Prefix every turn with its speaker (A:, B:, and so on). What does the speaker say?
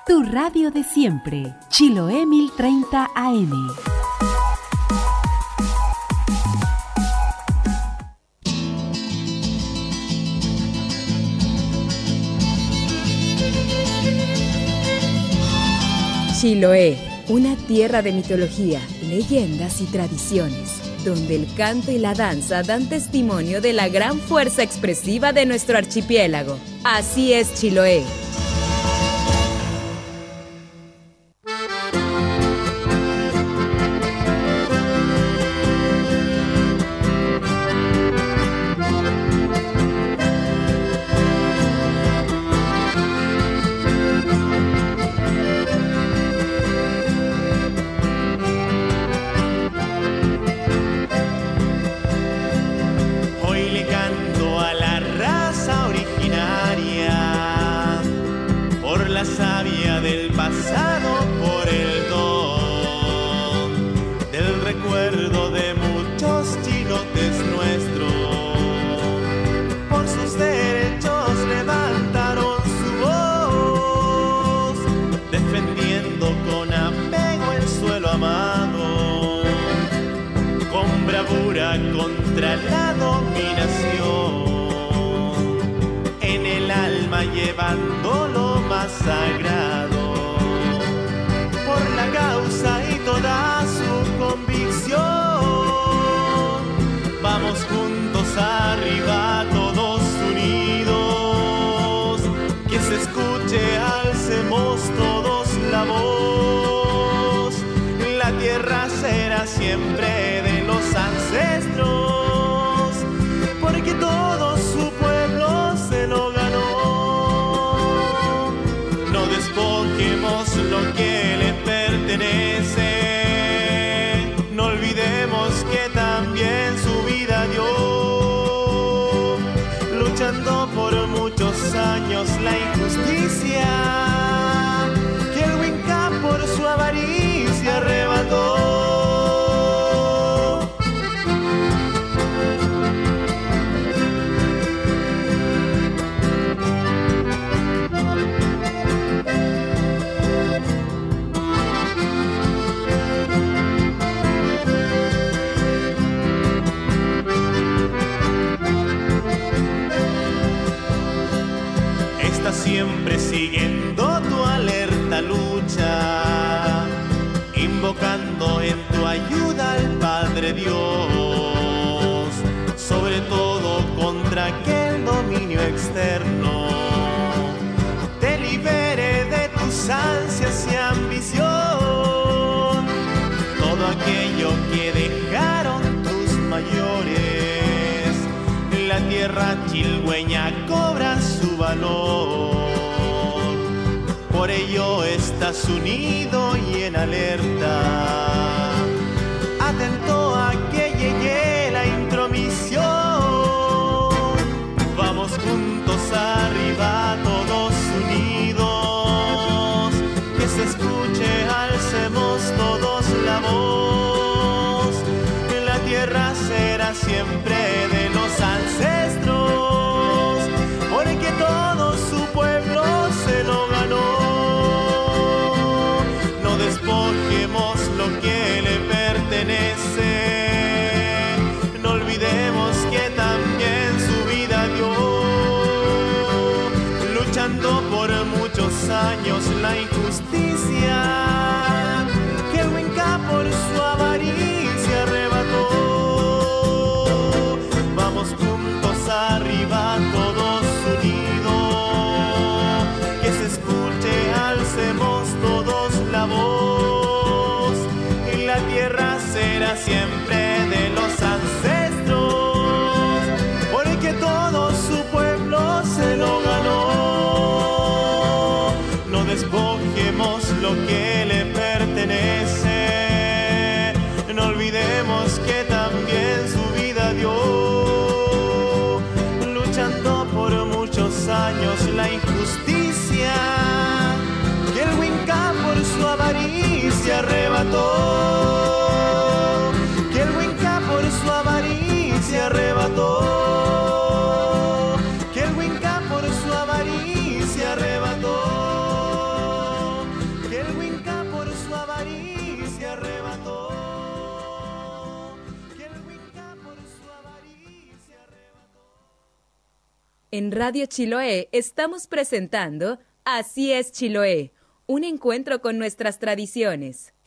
A: Tu radio de siempre, Chiloé 1030 AM.
B: Chiloé, una tierra de mitología, leyendas y tradiciones, donde el canto y la danza dan testimonio de la gran fuerza expresiva de nuestro archipiélago. Así es Chiloé.
C: Contra la dominación, en el alma llevando lo más sagrado, por la causa y toda su convicción. Vamos juntos arriba, todos unidos, que se escuche, alcemos todos la voz. La tierra será siempre de los ancestros, porque todo su pueblo se lo ganó. No despojemos lo que le pertenece, no olvidemos que también su vida dio, luchando por muchos años la injusticia que el Winca por su avaricia arrebató. Siempre siguiendo tu alerta lucha, invocando en tu ayuda al Padre Dios, sobre todo contra aquel dominio externo, te libere de tus ansias y ambición, todo aquello que dejaron tus mayores, la tierra chilhueña cobra su valor. Por ello estás unido y en alerta, atento a que llegue la intromisión. Vamos juntos arriba, todos unidos, que se escuche, alcemos todos la voz. La tierra será siempre de los ancestros, porque todo su pueblo se lo ganó. No despojemos lo que le pertenece, no olvidemos que también su vida dio, luchando por muchos años la injusticia que el Winca por su avaricia arrebató. Vamos juntos arriba, todos unidos, que se escuche, alcemos todos la voz. Y la tierra será siempre de los ancestros, porque todo su pueblo se lo ganó. No despojemos lo que le pertenece, avaricia arrebató. Que el Wicca por su avaricia arrebató.
B: En Radio Chiloé estamos presentando Así es Chiloé, un encuentro con nuestras tradiciones.